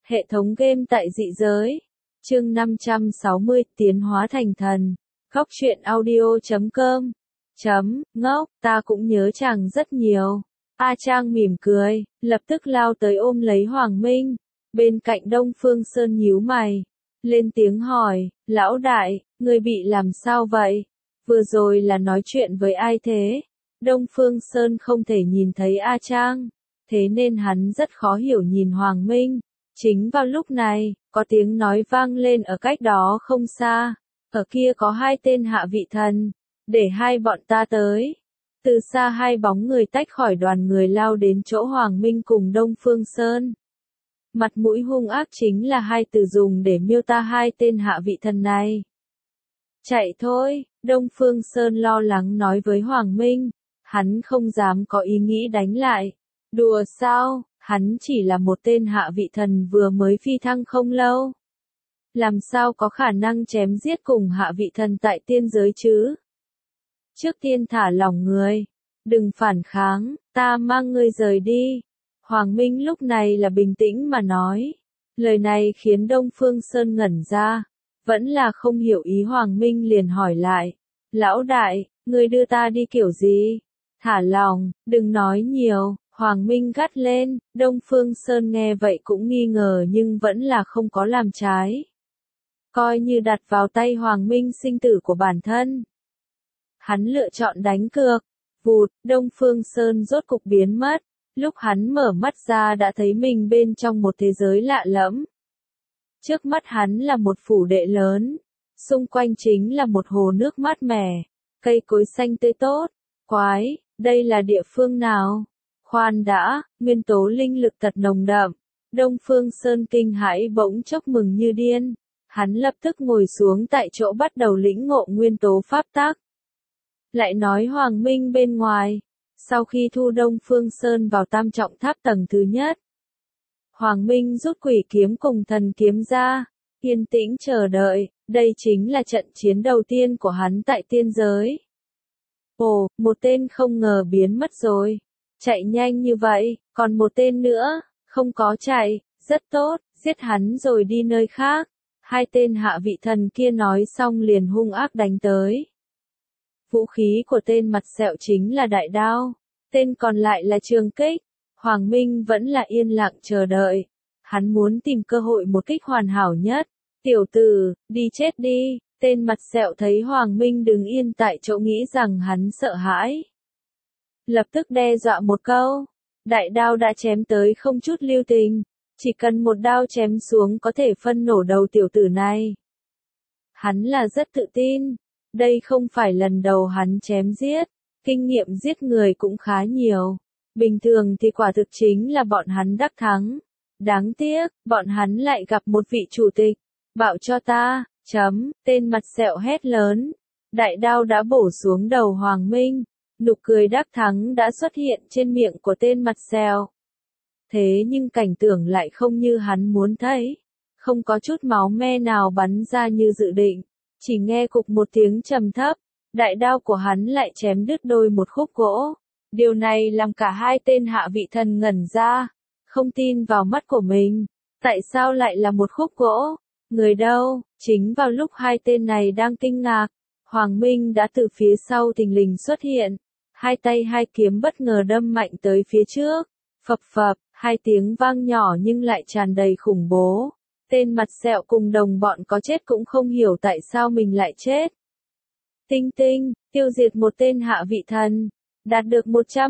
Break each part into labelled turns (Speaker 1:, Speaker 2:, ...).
Speaker 1: Hệ thống game tại dị giới. Chương 560 tiến hóa thành thần. Góc truyện audio.com. Ngốc, ta cũng nhớ chàng rất nhiều. A Trang mỉm cười, lập tức lao tới ôm lấy Hoàng Minh. Bên cạnh Đông Phương Sơn nhíu mày, lên tiếng hỏi, lão đại, người bị làm sao vậy? Vừa rồi là nói chuyện với ai thế? Đông Phương Sơn không thể nhìn thấy A Trang, thế nên hắn rất khó hiểu nhìn Hoàng Minh. Chính vào lúc này, có tiếng nói vang lên ở cách đó không xa. Ở kia có hai tên hạ vị thần, để hai bọn ta tới. Từ xa hai bóng người tách khỏi đoàn người lao đến chỗ Hoàng Minh cùng Đông Phương Sơn. Mặt mũi hung ác chính là hai từ dùng để miêu tả hai tên hạ vị thần này. Chạy thôi, Đông Phương Sơn lo lắng nói với Hoàng Minh. Hắn không dám có ý nghĩ đánh lại. Đùa sao, hắn chỉ là một tên hạ vị thần vừa mới phi thăng không lâu. Làm sao có khả năng chém giết cùng hạ vị thần tại tiên giới chứ? Trước tiên thả lỏng người, đừng phản kháng, ta mang ngươi rời đi. Hoàng Minh lúc này là bình tĩnh mà nói. Lời này khiến Đông Phương Sơn ngẩn ra, vẫn là không hiểu ý Hoàng Minh liền hỏi lại. Lão đại, ngươi đưa ta đi kiểu gì? Thả lòng, đừng nói nhiều, Hoàng Minh gắt lên. Đông Phương Sơn nghe vậy cũng nghi ngờ nhưng vẫn là không có làm trái. Coi như đặt vào tay Hoàng Minh sinh tử của bản thân. Hắn lựa chọn đánh cược. Vụt, Đông Phương Sơn rốt cục biến mất. Lúc hắn mở mắt ra đã thấy mình bên trong một thế giới lạ lẫm. Trước mắt hắn là một phủ đệ lớn. Xung quanh chính là một hồ nước mát mẻ. Cây cối xanh tươi tốt. Quái, đây là địa phương nào? Khoan đã, nguyên tố linh lực thật nồng đậm. Đông Phương Sơn kinh hãi bỗng chốc mừng như điên. Hắn lập tức ngồi xuống tại chỗ bắt đầu lĩnh ngộ nguyên tố pháp tắc. Lại nói Hoàng Minh bên ngoài, sau khi thu Đông Phương Sơn vào tam trọng tháp tầng thứ nhất. Hoàng Minh rút quỷ kiếm cùng thần kiếm ra, yên tĩnh chờ đợi, đây chính là trận chiến đầu tiên của hắn tại tiên giới. Ồ, một tên không ngờ biến mất rồi, chạy nhanh như vậy, còn một tên nữa, không có chạy, rất tốt, giết hắn rồi đi nơi khác. Hai tên hạ vị thần kia nói xong liền hung ác đánh tới. Vũ khí của tên mặt sẹo chính là đại đao, tên còn lại là trường kích. Hoàng Minh vẫn là yên lặng chờ đợi. Hắn muốn tìm cơ hội một kích hoàn hảo nhất. Tiểu tử, đi chết đi. Tên mặt sẹo thấy Hoàng Minh đứng yên tại chỗ nghĩ rằng hắn sợ hãi. Lập tức đe dọa một câu. Đại đao đã chém tới không chút lưu tình. Chỉ cần một đao chém xuống có thể phân nổ đầu tiểu tử này. Hắn là rất tự tin. Đây không phải lần đầu hắn chém giết. Kinh nghiệm giết người cũng khá nhiều. Bình thường thì quả thực chính là bọn hắn đắc thắng. Đáng tiếc, bọn hắn lại gặp một vị chủ tịch. Bảo cho ta, tên mặt sẹo hét lớn. Đại đao đã bổ xuống đầu Hoàng Minh. Nụ cười đắc thắng đã xuất hiện trên miệng của tên mặt sẹo. Thế nhưng cảnh tượng lại không như hắn muốn thấy. Không có chút máu me nào bắn ra như dự định. Chỉ nghe cục một tiếng trầm thấp. Đại đao của hắn lại chém đứt đôi một khúc gỗ. Điều này làm cả hai tên hạ vị thần ngẩn ra. Không tin vào mắt của mình. Tại sao lại là một khúc gỗ? Người đâu? Chính vào lúc hai tên này đang kinh ngạc. Hoàng Minh đã từ phía sau thình lình xuất hiện. Hai tay hai kiếm bất ngờ đâm mạnh tới phía trước. Phập phập, hai tiếng vang nhỏ nhưng lại tràn đầy khủng bố. Tên mặt sẹo cùng đồng bọn có chết cũng không hiểu tại sao mình lại chết. Tinh tinh, tiêu diệt một tên hạ vị thần. Đạt được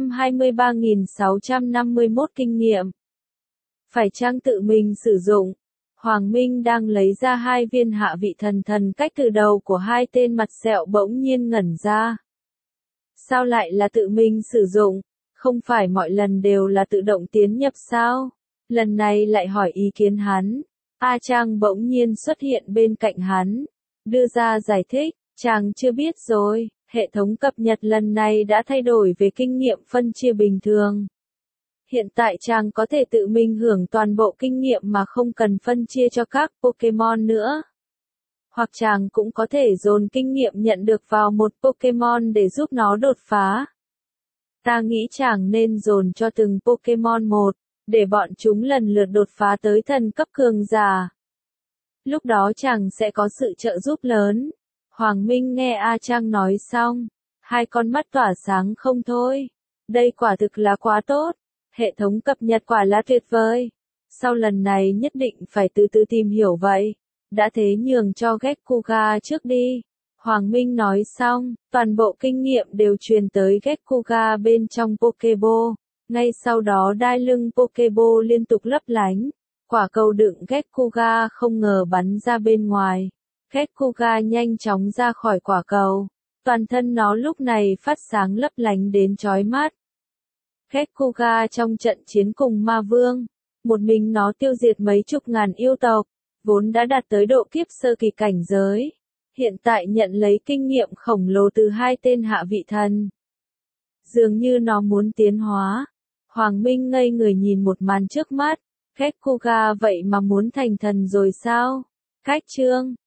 Speaker 1: 123.651 kinh nghiệm. Phải chăng tự mình sử dụng? Hoàng Minh đang lấy ra hai viên hạ vị thần thần cách từ đầu của hai tên mặt sẹo bỗng nhiên ngẩn ra. Sao lại là tự mình sử dụng? Không phải mọi lần đều là tự động tiến nhập sao? Lần này lại hỏi ý kiến hắn. A Trang bỗng nhiên xuất hiện bên cạnh hắn. Đưa ra giải thích, chàng chưa biết rồi, hệ thống cập nhật lần này đã thay đổi về kinh nghiệm phân chia bình thường. Hiện tại chàng có thể tự mình hưởng toàn bộ kinh nghiệm mà không cần phân chia cho các Pokémon nữa. Hoặc chàng cũng có thể dồn kinh nghiệm nhận được vào một Pokémon để giúp nó đột phá. Ta nghĩ chàng nên dồn cho từng Pokémon một. để bọn chúng lần lượt đột phá tới thần cấp cường giả. Lúc đó chàng sẽ có sự trợ giúp lớn. Hoàng Minh nghe A Trang nói xong, hai con mắt tỏa sáng không thôi. Đây quả thực là quá tốt. Hệ thống cập nhật quả là tuyệt vời. Sau lần này nhất định phải từ từ tìm hiểu vậy. Đã thế nhường cho Gekkuga trước đi. Hoàng Minh nói xong, toàn bộ kinh nghiệm đều truyền tới Gekkuga bên trong Pokéball. Ngay sau đó đai lưng Pokéball liên tục lấp lánh. Quả cầu đựng Gekkuga không ngờ bắn ra bên ngoài. Gekkuga nhanh chóng ra khỏi quả cầu. Toàn thân nó lúc này phát sáng lấp lánh đến chói mắt. Gekkuga trong trận chiến cùng ma vương. Một mình nó tiêu diệt mấy chục ngàn yêu tộc. Vốn đã đạt tới độ kiếp sơ kỳ cảnh giới. Hiện tại nhận lấy kinh nghiệm khổng lồ từ hai tên hạ vị thần. Dường như nó muốn tiến hóa. Hoàng Minh ngây người nhìn một màn trước mắt. Gekkuga vậy mà muốn thành thần rồi sao? Khách chương.